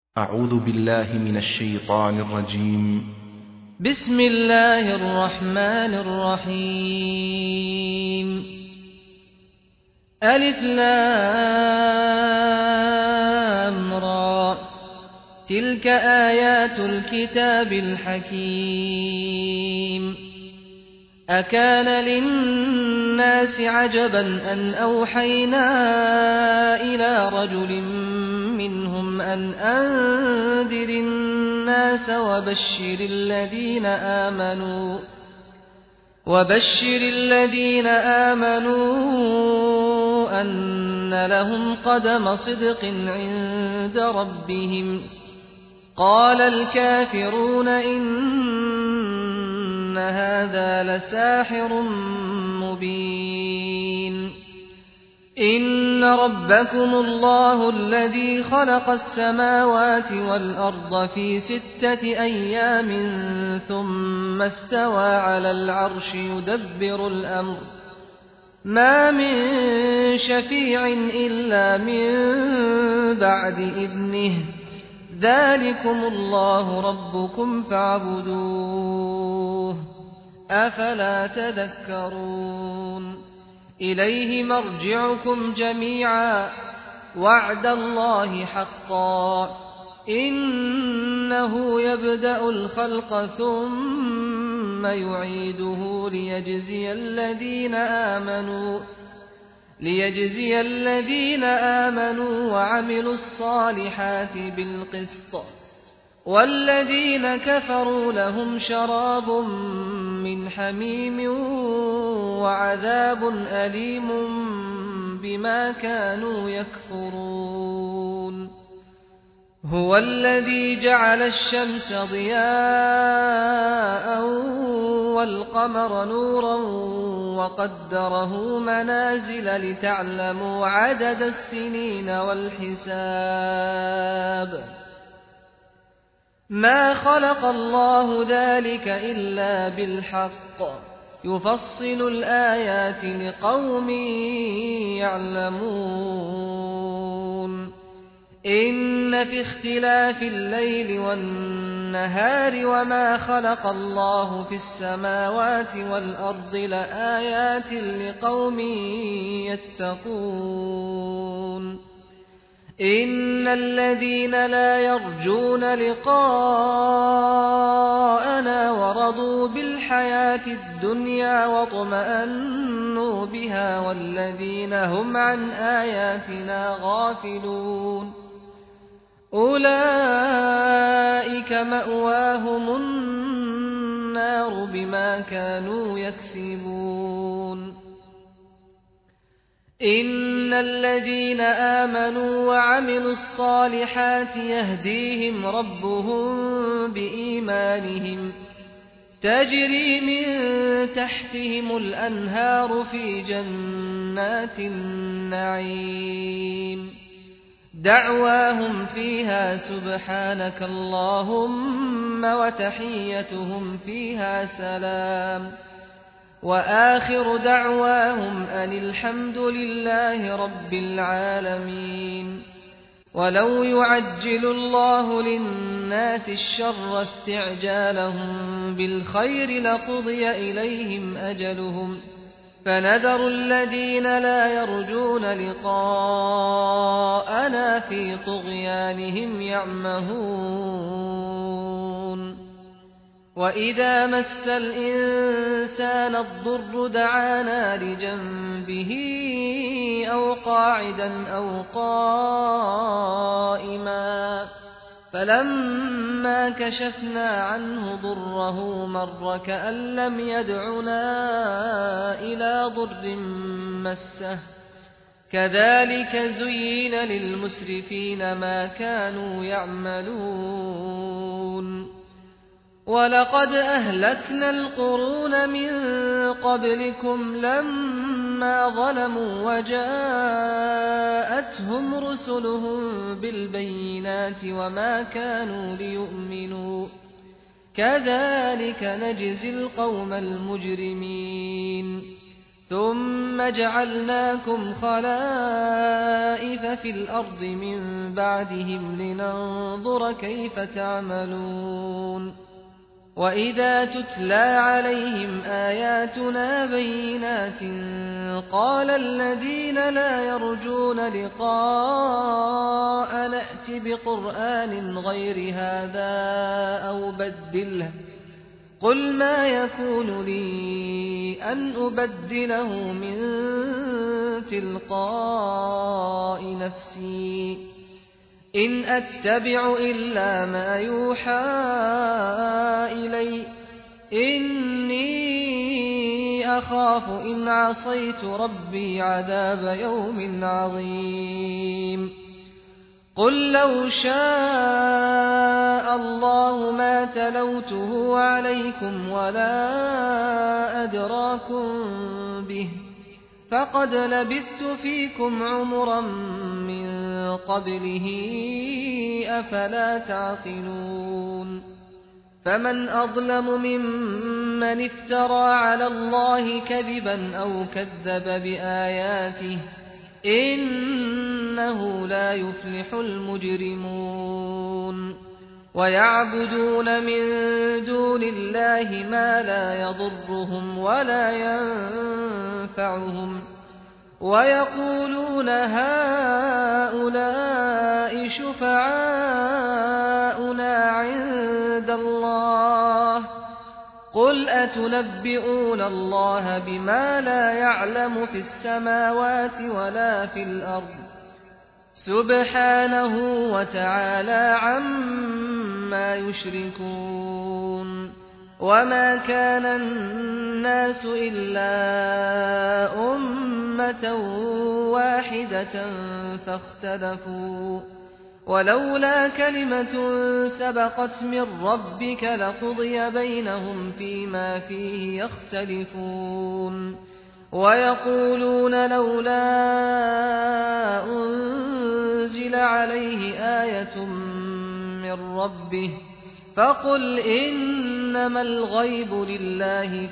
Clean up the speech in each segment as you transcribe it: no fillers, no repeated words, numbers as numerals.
أعوذ بالله من الشيطان الرجيم. بسم الله الرحمن الرحيم. ألف لام را، تلك آيات الكتاب الحكيم. أكان للناس عجبا أن أوحينا إلى رجل منهم أن أنذر الناس وبشر الذين آمنوا أن لهم قدم صدق عند ربهم. قال الكافرون إن هذا لساحر مبين. إن ربكم الله الذي خلق السماوات والأرض في 6 أيام ثم استوى على العرش يدبر الأمر، ما من شفيع إلا من بعد إذنه، ذلكم الله ربكم فاعبدوه، أفلا تذكرون. إليه مرجعكم جميعا، وعد الله حقا، إنه يبدأ الخلق ثم يعيده ليجزي الذين آمنوا وعملوا الصالحات بالقسط، والذين كفروا لهم شراب من حميم وعذاب أليم بما كانوا يكفرون. هو الذي جعل الشمس ضياء والقمر نورا وقدره منازل لتعلموا عدد السنين والحساب. ما خلق الله ذلك إلا بالحق، يفصل الآيات لقوم يعلمون. إن في اختلاف الليل والنهار وما خلق الله في السماوات والأرض لآيات لقوم يتقون. إن الذين لا يرجون لقاءنا ورضوا بالحياة الدنيا واطمأنوا بها والذين هم عن آياتنا غافلون، أولئك مأواهم النار بما كانوا يكسبون. إن الذين آمنوا وعملوا الصالحات يهديهم ربهم بإيمانهم، تجري من تحتهم الأنهار في جنات النعيم، دعواهم فيها سبحانك اللهم وتحيتهم فيها سلام، وآخر دعواهم أن الحمد لله رب العالمين. ولو يعجل الله للناس الشر استعجالهم بالخير لقضي إليهم أجلهم، فنذر الذين لا يرجون لقاءنا في طغيانهم يعمهون. وإذا مس الإنسان الضر دعانا لجنبه أو قاعدا أو قائما، فلما كشفنا عنه ضره مر كأن لم يدعنا إلى ضر مسه، كذلك زين للمسرفين ما كانوا يعملون. ولقد أهلكنا القرون من قبلكم لما ظلموا وجاءتهم رسلهم بالبينات وما كانوا ليؤمنوا، كذلك نجزي القوم المجرمين. ثم جعلناكم خلائف في الأرض من بعدهم لننظر كيف تعملون وإذا تتلى عليهم آياتنا بينات قال الذين لا يرجون لقاء نأت بقرآن غير هذا أو بدله قل ما يكون لي أن أبدله من تلقاء نفسي إن أتبع إلا ما يوحى إلي إني أخاف إن عصيت ربي عذاب يوم عظيم قل لو شاء الله ما تلوته عليكم ولا أدراكم به فقد لبثت فيكم عمرا من قبله أفلا تعقلون فمن أظلم ممن افترى على الله كذبا أو كذب بآياته إنه لا يفلح المجرمون ويعبدون من دون الله ما لا يضرهم ولا ينفعهم ويقولون هؤلاء شفعاؤنا عند الله قل أتنبئون الله بما لا يعلم في السماوات ولا في الأرض سبحانه وتعالى عما يشركون وما كان الناس إلا أمة واحدة فاختلفوا ولولا كلمة سبقت من ربك لقضي بينهم فيما فيه يختلفون ويقولون لولا أنزل عليه آية من ربه فقل إنما الغيب لله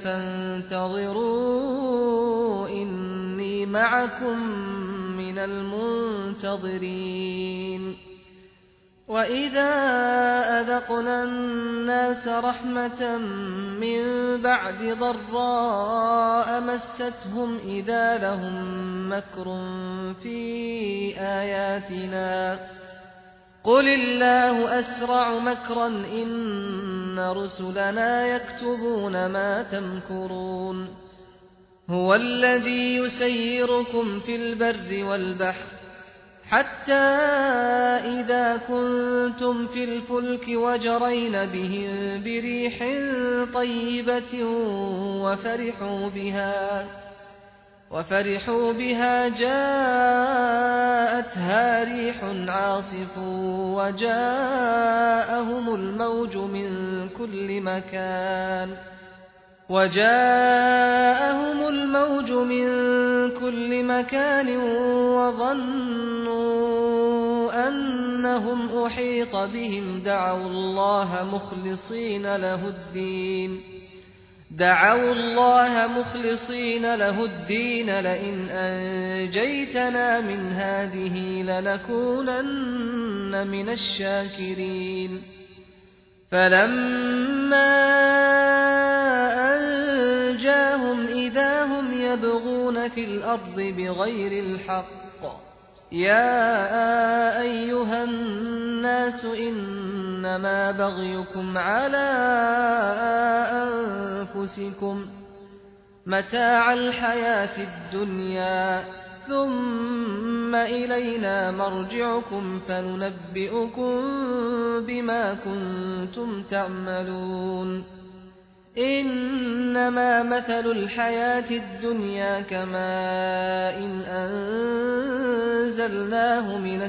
فانتظروا إني معكم من المنتظرين وإذا أذقنا الناس رحمة من بعد ضراء مستهم إذا لهم مكر في آياتنا قل الله أسرع مكرا إن رسلنا يكتبون ما تمكرون هو الذي يسيركم في البر والبحر حتى إذا كنتم في الفلك وجرين بهم بريح طيبة وفرحوا بها جاءتها ريح عاصف وجاءهم الموج من كل مكان وظنوا أنهم أحيط بهم دعوا الله مخلصين له الدين لئن أنجيتنا من هذه لنكونن من الشاكرين فلما أنجاهم إذا هم يبغون في الأرض بغير الحق يا أيها الناس إنما بغيكم على أنفسكم متاع الحياة الدنيا ثم إلينا مرجعكم فننبئكم بما كنتم تعملون إنما مثل الحياة الدنيا كماء أنزلناه من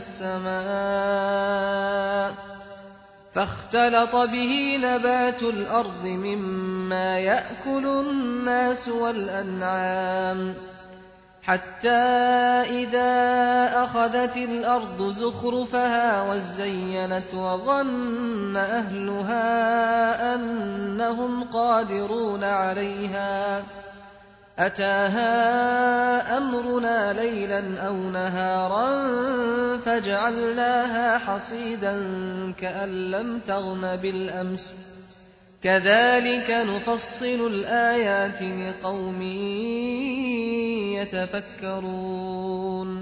السماء فاختلط به نبات الأرض مما يأكل الناس والأنعام حتى إذا أخذت الأرض زخرفها وزينت وظن أهلها أتاها أمرنا ليلا أو نهارا فجعلناها حصيدا كأن لم تغن بالأمس كذلك نفصل الآيات لقوم يتفكرون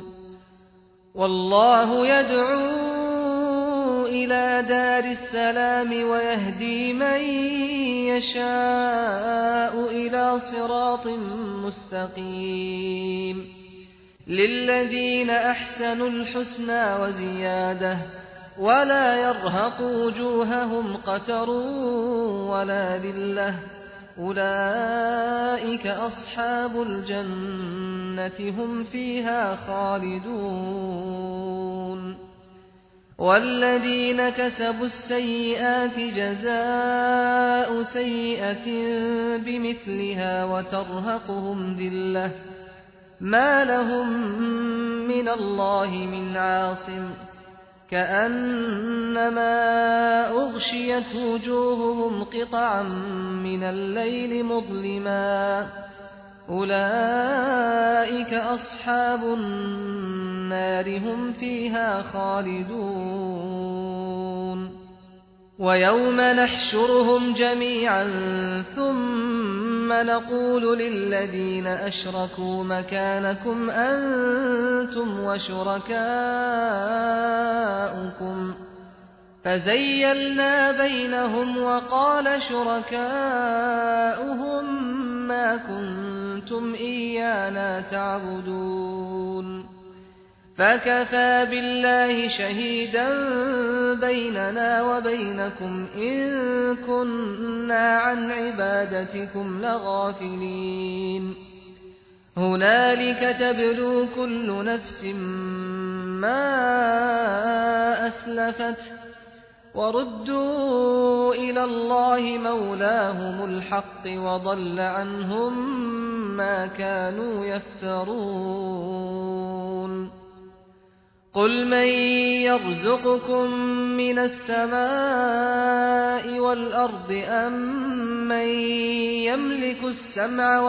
والله يدعو إلى دار السلام ويهدي من يشاء إلى صراط مستقيم للذين أحسنوا الحسنى وزيادة ولا يرهق وجوههم قتر ولا ذلة أولئك أصحاب الجنة هم فيها خالدون والذين كسبوا السيئات جزاء سيئة بمثلها وترهقهم ذلة ما لهم من الله من عاصم كأنما أغشيت وجوههم قطعا من الليل مظلما أولئك أصحاب النار هم فيها خالدون ويوم نحشرهم جميعا ثم نقول للذين أشركوا مكانكم أنتم وشركاؤكم فزيلنا بينهم وقال شركاؤهم ما كنتم إيانا تعبدون فكفى بالله شهيدا بيننا وبينكم إن كنا عن عبادتكم لغافلين هنالك تبلو كل نفس ما أسلفت وردوا إلى الله مولاهم الحق وضل عنهم ما كانوا يفترون قل من يرزقكم من السماء والأرض أمن يملك السمع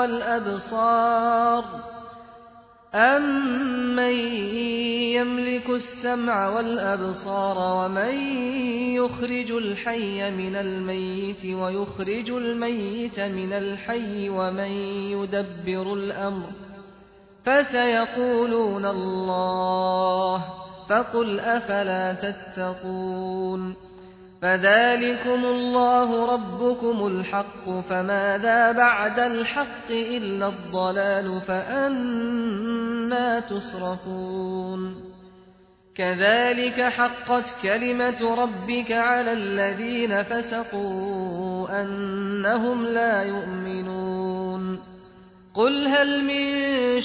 والأبصار ومن يخرج الحي من الميت ويخرج الميت من الحي ومن يدبر الأمر فسيقولون الله فقل أفلا تتقون فذلكم الله ربكم الحق فماذا بعد الحق إلا الضلال فأنى تصرفون كذلك حقت كلمة ربك على الذين فسقوا أنهم لا يؤمنون قل هل من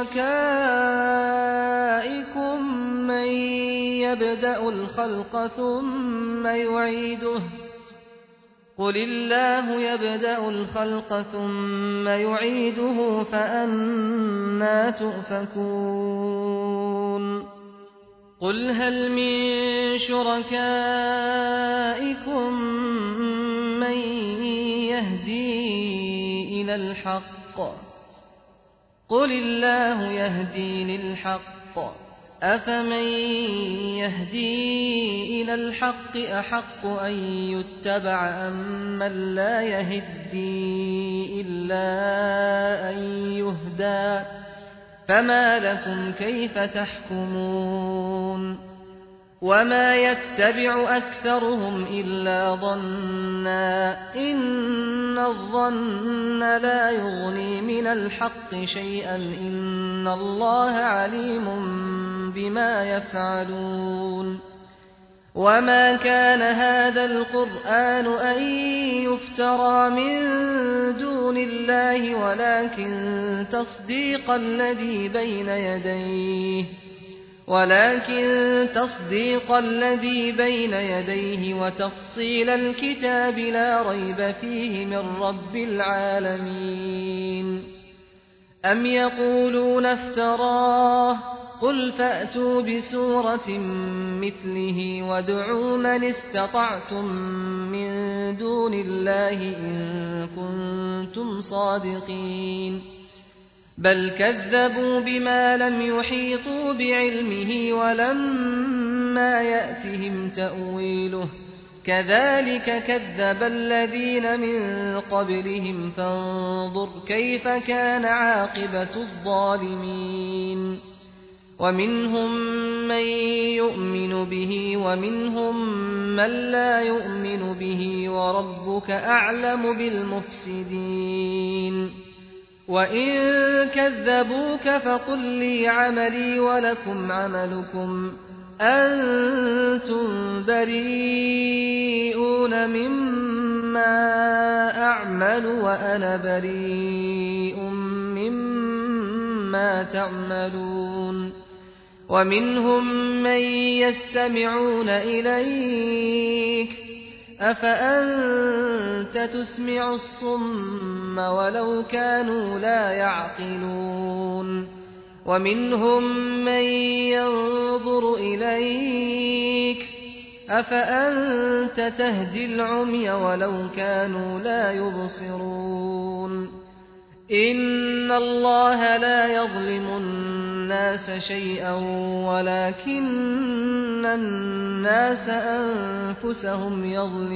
شركائكم من يبدأ الخلق ثم يعيده قل الله يبدأ الخلق ثم يعيده فأنى تؤفكون قل هل من شركائكم من يهدي إلى الحق قل الله يهدي للحق أفمن يهدي إلى الحق أحق أن يتبع أمن لا يهدي إلا أن يهدى فما لكم كيف تحكمون وما يتبع أكثرهم إلا ظنا إن الظن لا يغني من الحق شيئا إن الله عليم بما يفعلون وما كان هذا القرآن أن يفترى من دون الله ولكن تصديق الذي بين يديه وتفصيل الكتاب لا ريب فيه من رب العالمين أم يقولون افتراه قل فأتوا بسورة مثله وادعوا من استطعتم من دون الله إن كنتم صادقين بل كذبوا بما لم يحيطوا بعلمه ولما يأتهم تأويله كذلك كذب الذين من قبلهم فانظر كيف كان عاقبة الظالمين ومنهم من يؤمن به ومنهم من لا يؤمن به وربك أعلم بالمفسدين وإن كذبوك فقل لي عملي ولكم عملكم أنتم بريئون مما أعمل وأنا بريء مما تعملون ومنهم من يستمعون إليك أفأنت تسمع الصم ولو كانوا لا يعقلون ومنهم من ينظر إليك أفأنت تهدي العمي ولو كانوا لا يبصرون إن الله لا يظلم الناس شيئا ولكن الناس أنفسهم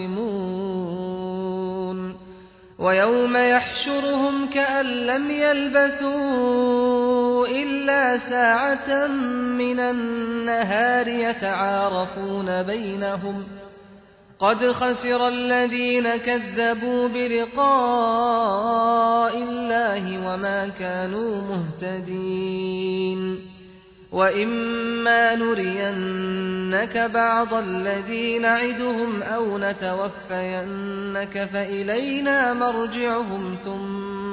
يظلمون ويوم يحشرهم كأن لم يلبثوا إلا ساعة من النهار يتعارفون بينهم قد خسر الذين كذبوا بلقاء الله وما كانوا مهتدين وإما نرينك بعض الذي نعدهم أو نتوفينك فإلينا مرجعهم ثم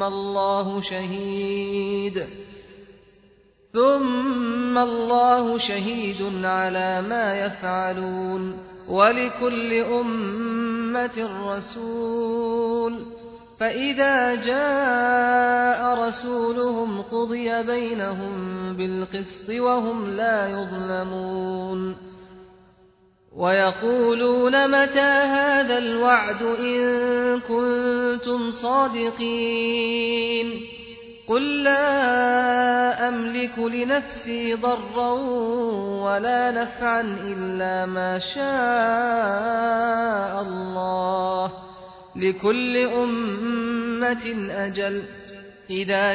الله شهيد على ما يفعلون ولكل أمة رسول فإذا جاء رسولهم قضي بينهم بالقسط وهم لا يظلمون ويقولون متى هذا الوعد إن كنتم صادقين قل لا أملك لنفسي ضرا ولا نفعا إلا ما شاء الله لكل أمة أجل إذا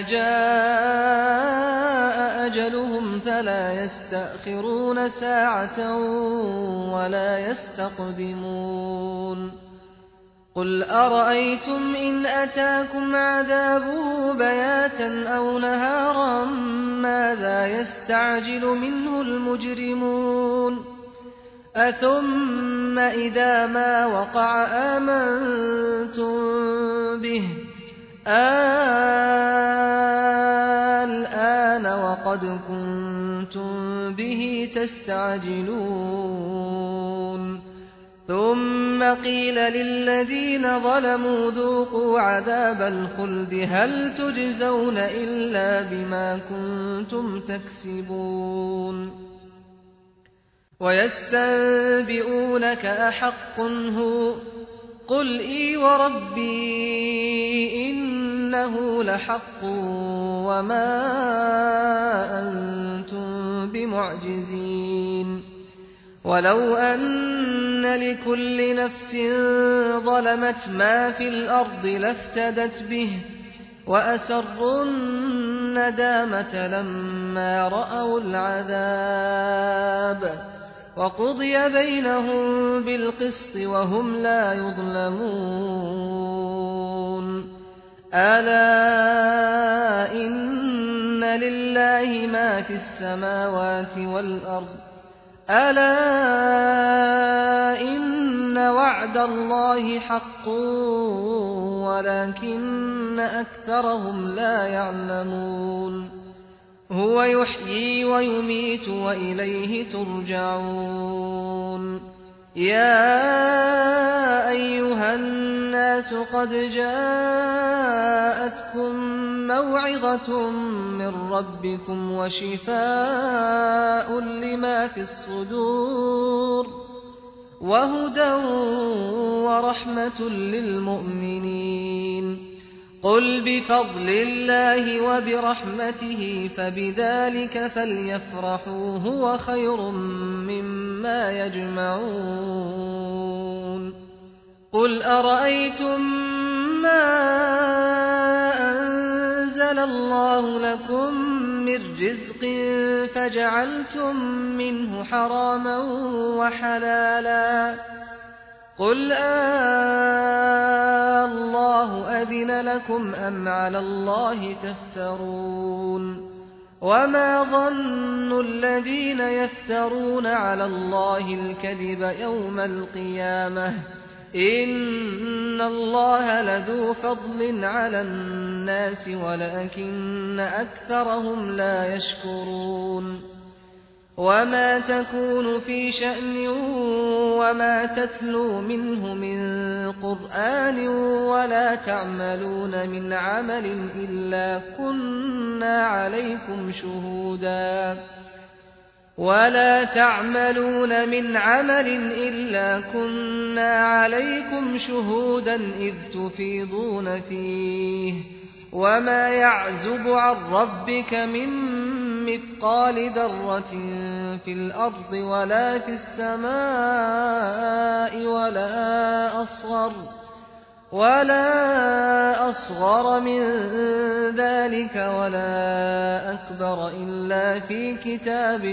جاء أجلهم فلا يستأخرون ساعة ولا يستقدمون قل أرأيتم إن أتاكم عذابه بياتا أو نهارا ماذا يستعجل منه المجرمون أثم إذا ما وقع آمنتم به الآن وقد كنتم به تستعجلون ثم قيل للذين ظلموا ذوقوا عذاب الخلد هل تجزون إلا بما كنتم تكسبون ويستنبئونك أحق هو قل إي وربي إنه لحق وما أنتم بمعجزين ولو أن لكل نفس ظلمت ما في الأرض لافتدت به وأسروا الندامة لما رأوا العذاب وقضي بينهم بالقسط وهم لا يظلمون ألا إن لله ما في السماوات والأرض ألا إن وعد الله حق ولكن أكثرهم لا يعلمون هو يحيي ويميت وإليه ترجعون يا أيها الناس قد جاءتكم موعظة من ربكم وشفاء لما في الصدور وهدى ورحمة للمؤمنين قل بفضل الله وبرحمته فبذلك فليفرحوا هو خير مما يجمعون قل أرأيتم ما أنزل الله لكم من رزق فجعلتم منه حراما وحلالا قل الله أذن لكم أم على الله تفترون وما ظن الذين يفترون على الله الكذب يوم القيامة إن الله لذو فضل على الناس ولكن أكثرهم لا يشكرون وما تكون في شأن وما تتلو منه من قرآن ولا تعملون من عمل إلا كنا عليكم شهودا إذ تفيضون فيه وما يعزب عن ربك من مثقال ذرة في الأرض ولا في السماء ولا أصغر من ذلك ولا أكبر إلا في كتاب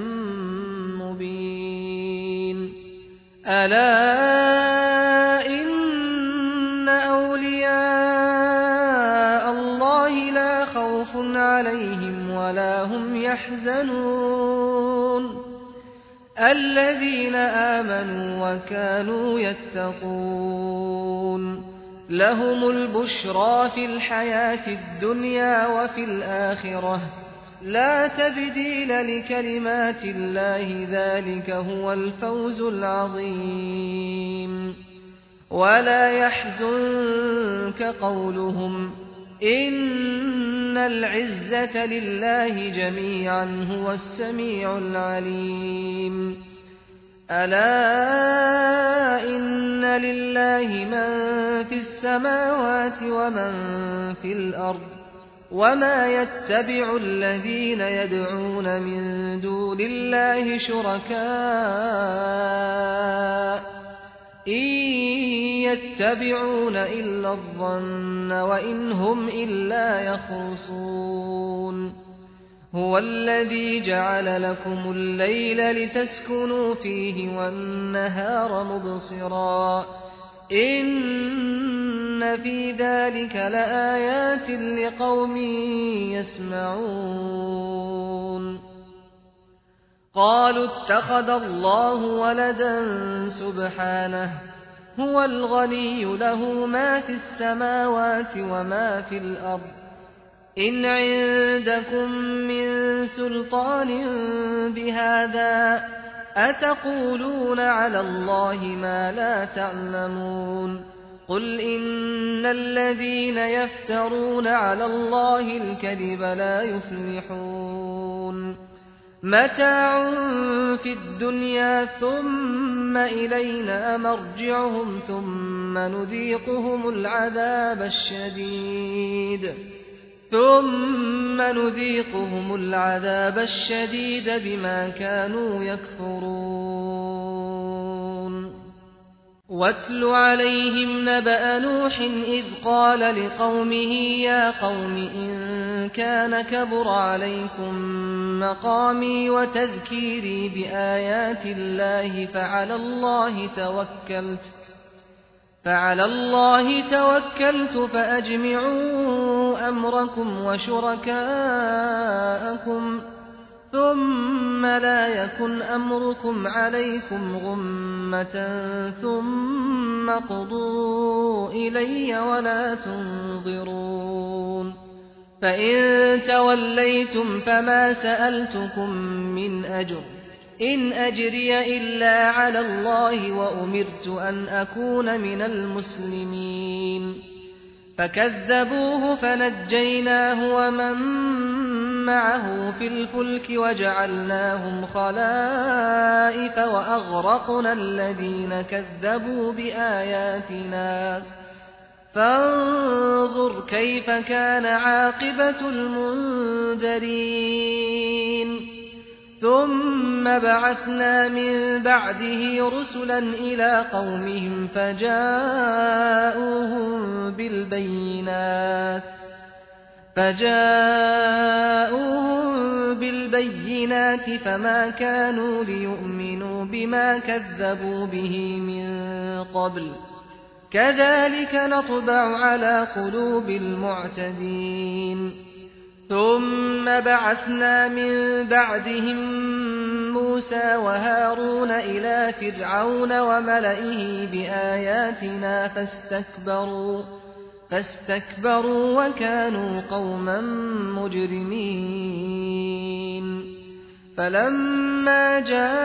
مبين ألا إن أولياء الله لا خوف عليهم ولا هم يحزنون الذين آمنوا وكانوا يتقون لهم البشرى في الحياة الدنيا وفي الآخرة لا تبديل لكلمات الله ذلك هو الفوز العظيم ولا يحزنك قولهم إن العزة لله جميعا هو السميع العليم ألا إن لله من في السماوات ومن في الأرض وما يتبع الذين يدعون من دون الله شركاء إن يتبعون إلا الظن وإن هم إلا يخرصون هو الذي جعل لكم الليل لتسكنوا فيه والنهار مبصرا إن في ذلك لآيات لقوم يسمعون قالوا اتخذ الله ولدا سبحانه هو الغني له ما في السماوات وما في الأرض إن عندكم من سلطان بهذا أتقولون على الله ما لا تعلمون قل إن الذين يفترون على الله الكذب لا يفلحون متاع في الدنيا ثم إلينا مرجعهم ثم نذيقهم العذاب الشديد بما كانوا يكفرون واتل عليهم نبأ نوح إذ قال لقومه يا قوم إن كان كبر عليكم مقامي وتذكيري بآيات الله فعلى الله توكلت فأجمعوا أمركم وشركاءكم ثم لا يكن أمركم عليكم غمة ثم قضوا إلي ولا تنظرون فإن توليتم فما سألتكم من أجر إن أجري إلا على الله وأمرت أن أكون من المسلمين فكذبوه فنجيناه ومن معه في الفلك وجعلناهم خلائف وأغرقنا الذين كذبوا بآياتنا فانظر كيف كان عاقبة المنذرين ثم بعثنا من بعده رسلا إلى قومهم فجاءوهم بالبينات فما كانوا ليؤمنوا بما كذبوا به من قبل كذلك نطبع على قلوب المعتدين ثم بعثنا من بعدهم موسى وهارون إلى فرعون وملئه بآياتنا فاستكبروا وكانوا قوما مجرمين فلما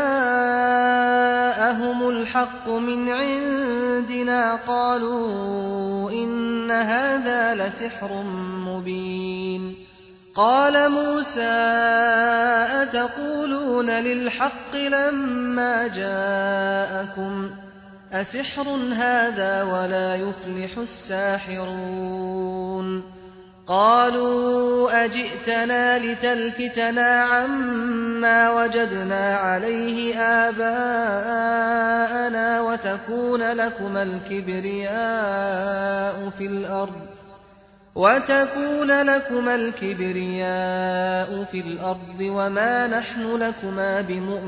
جاءهم الحق من عندنا قالوا إن هذا لسحر مبين قال موسى أتقولون للحق لما جاءكم أسحر هذا ولا يفلح الساحرون قالوا أجئتنا لتلفتنا عما وجدنا عليه آباءنا وتكون لكما الكبرياء في الأرض وما نحن لكما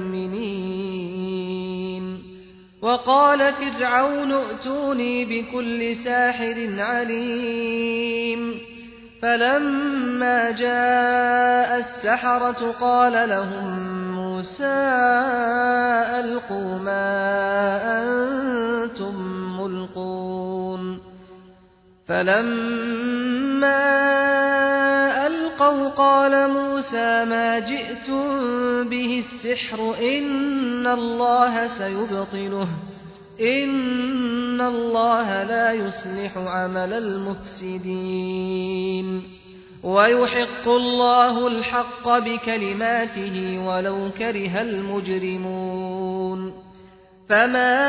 بمؤمنين وقال فرعون ائتوني بكل ساحر عليم فلما جاء السحرة قال لهم موسى ألقوا ما أنتم ملقون فلما ألقوا قال موسى ما جئتم به السحر إن الله سيبطله إن الله لا يصلح عمل المفسدين ويحق الله الحق بكلماته ولو كره المجرمون فما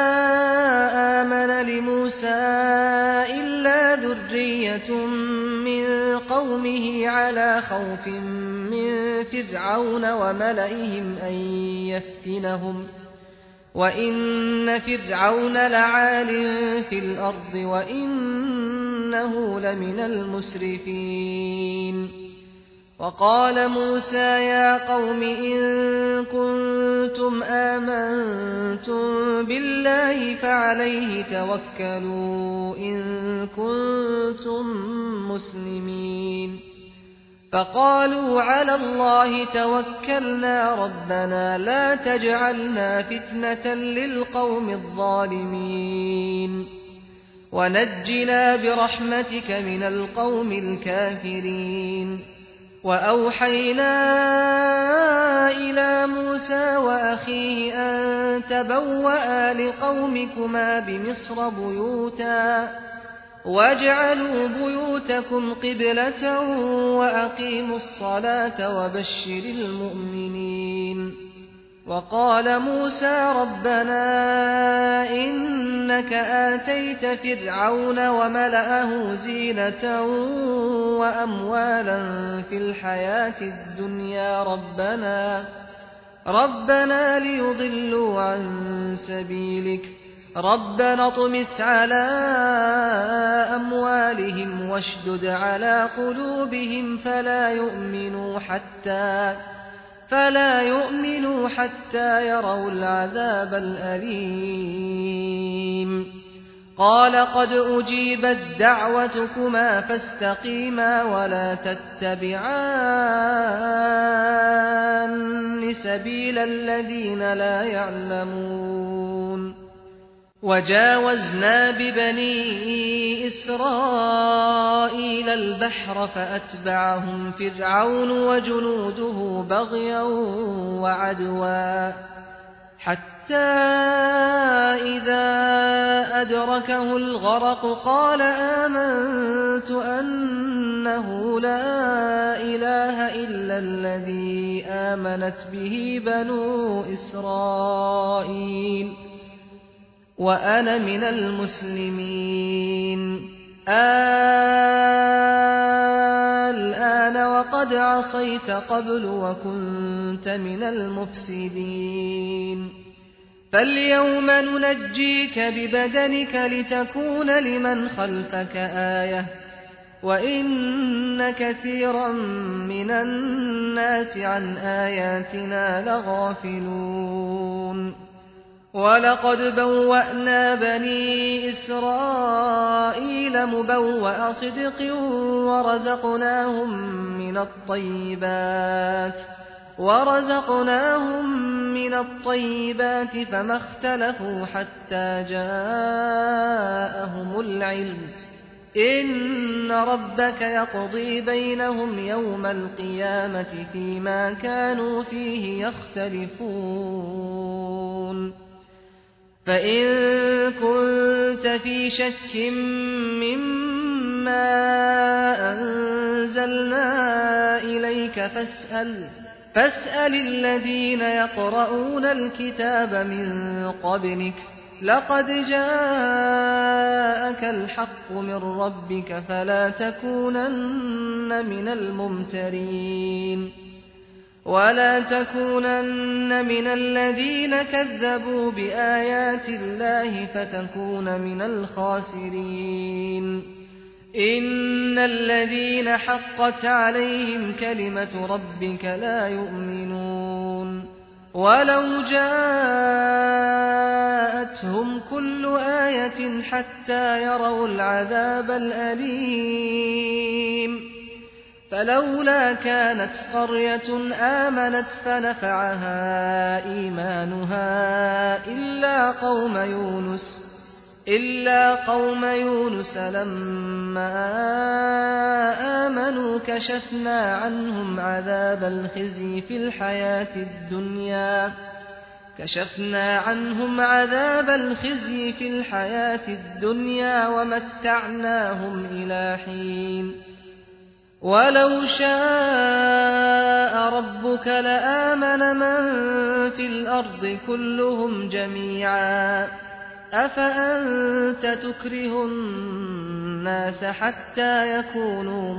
آمن لموسى إلا ذرية من قومه على خوف من فرعون وملئهم أن يفتنهم وإن فرعون لعال في الأرض وإنه لمن المسرفين وقال موسى يا قوم إن كنتم آمنتم بالله فعليه توكلوا إن كنتم مسلمين فقالوا على الله توكلنا ربنا لا تجعلنا فتنة للقوم الظالمين ونجنا برحمتك من القوم الكافرين وأوحينا إلى موسى وأخيه أن تبوأ لقومكما بمصر بيوتا واجعلوا بيوتكم قبلة وأقيموا الصلاة وبشر المؤمنين وقال موسى ربنا إنك آتيت فرعون وملأه زينة وأموالا في الحياة الدنيا ربنا ليضلوا عن سبيلك ربنا اطمس على أموالهم واشدد على قلوبهم فلا يؤمنوا حتى يروا العذاب الأليم قال قد أجيبت دعوتكما فاستقيما ولا تتبعان سبيل الذين لا يعلمون وجاوزنا ببني إسرائيل البحر فأتبعهم فرعون وجنوده بغيا وعدوا حتى إذا أدركه الغرق قال آمنت أنه لا إله إلا الذي آمنت به بنو إسرائيل وأنا من المسلمين الآن وقد عصيت قبل وكنت من المفسدين فاليوم ننجيك ببدنك لتكون لمن خلفك آية وإن كثيرا من الناس عن آياتنا لغافلون ولقد بوأنا بني إسرائيل مبوأ صدق ورزقناهم من الطيبات فما اختلفوا حتى جاءهم العلم إن ربك يقضي بينهم يوم القيامة فيما كانوا فيه يختلفون فإن كنت في شك مما أنزلنا إليك فاسأل الذين يقرؤون الكتاب من قبلك لقد جاءك الحق من ربك فلا تكونن من الممترين ولا تكونن من الذين كذبوا بآيات الله فتكون من الخاسرين إن الذين حقت عليهم كلمة ربك لا يؤمنون ولو جاءتهم كل آية حتى يروا العذاب الأليم فلولا كانت قرية آمنت فنفعها إيمانها إلا قوم يونس لما آمنوا كشفنا عنهم عذاب الخزي في الحياة الدنيا ومتعناهم إلى حين ولو شاء ربك لآمن من في الأرض كلهم جميعا أفأنت تكره الناس حتى يكونوا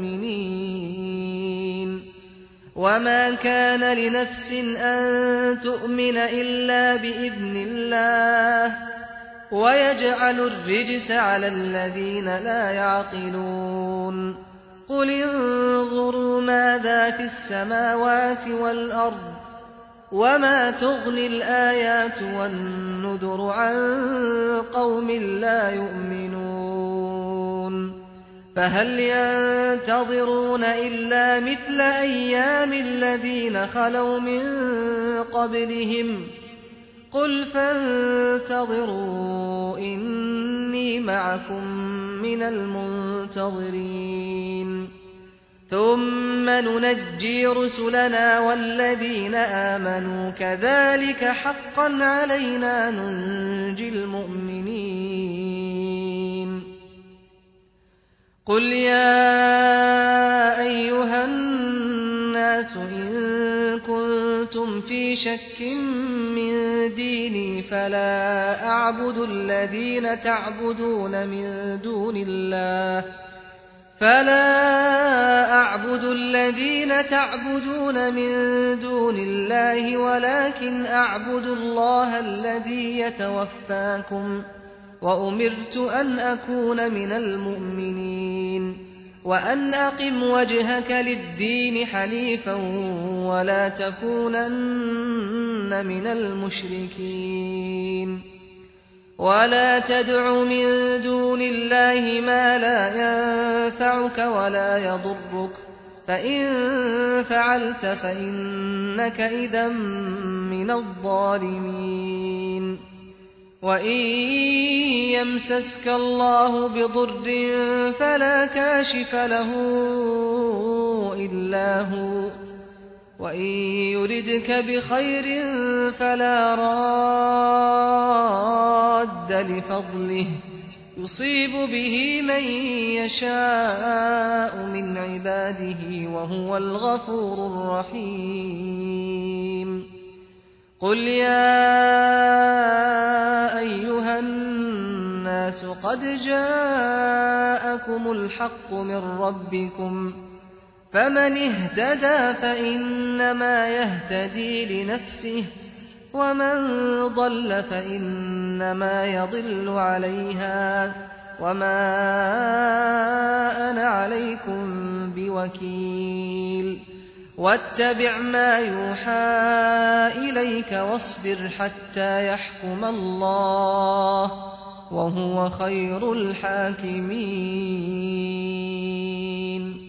مؤمنين وما كان لنفس أن تؤمن إلا بإذن الله ويجعل الرجس على الذين لا يعقلون قل انظروا ماذا في السماوات والأرض وما تغني الآيات والنذر عن قوم لا يؤمنون فهل ينتظرون إلا مثل أيام الذين خلوا من قبلهم قل فانتظروا إني معكم من المنتظرين ثم ننجي رسلنا والذين آمنوا كذلك حقا علينا ننجي المؤمنين قل يا أيها الناس إن كنتم في شك من ديني فلا أعبد الذين تعبدون من دون الله ولكن أعبد الله الذي يتوفاكم وأمرت أن أكون من المؤمنين وأن أقم وجهك للدين حنيفا ولا تكونن من المشركين ولا تدع من دون الله ما لا ينفعك ولا يضرك فإن فعلت فإنك إذا من الظالمين وإن يمسسك الله بضر فلا كاشف له إلا هو وإن يردك بخير فلا راد لفضله يصيب به من يشاء من عباده وهو الغفور الرحيم قل يا أيها الناس الناس قد جاءكم الحق من ربكم فمن اهتدى فإنما يهتدي لنفسه ومن ضل فإنما يضل عليها وما أنا عليكم بوكيل واتبع ما يوحى إليك واصبر حتى يحكم الله وهو خير الحاكمين.